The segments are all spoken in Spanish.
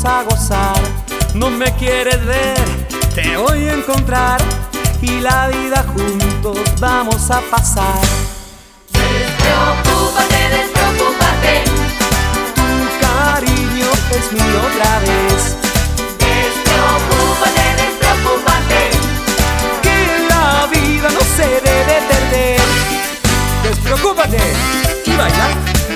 vamos a gozar. No me quieres ver, te voy a encontrar y la vida juntos vamos a pasar. Despreocúpate, despreocúpate. Tu cariño es mío otra vez. Despreocúpate, despreocúpate. Que la vida no se debe perder. Despreocúpate y baila.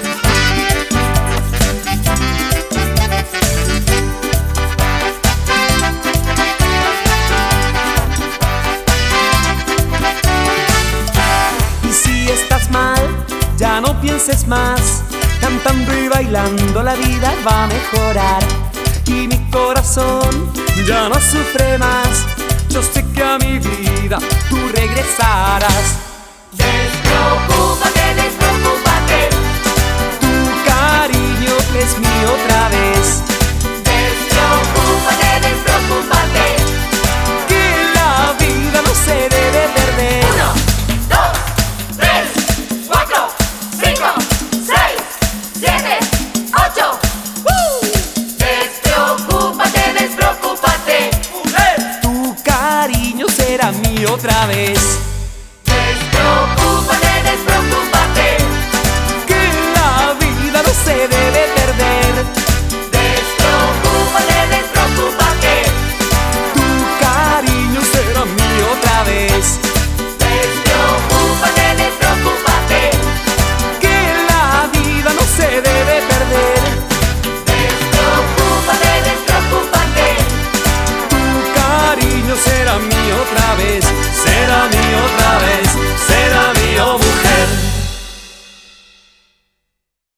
Y si estás mal, ya no pienses más. Cantando y bailando la vida va a mejorar. Y mi corazón ya no sufre más. Yo sé que a mi vida tú regresarás. Despreocúpate, despreocúpate. Tu cariño es mío otra vez. Despreocúpate, despreocúpate. Que la vida no se debe perder. 1, 2, 3, 4, 5, 6, 7, 8. Despreocúpate, despreocúpate. Tu cariño será mío otra vez. Despreocúpate, despreocúpate. Que la vida no se debe perder. Despreocúpate, despreocúpate. Tu cariño será mío otra vez. Despreocúpate, despreocúpate. Que la vida no se debe perder. Despreocúpate, despreocúpate. Tu cariño será mío otra vez. Será mío otra vez.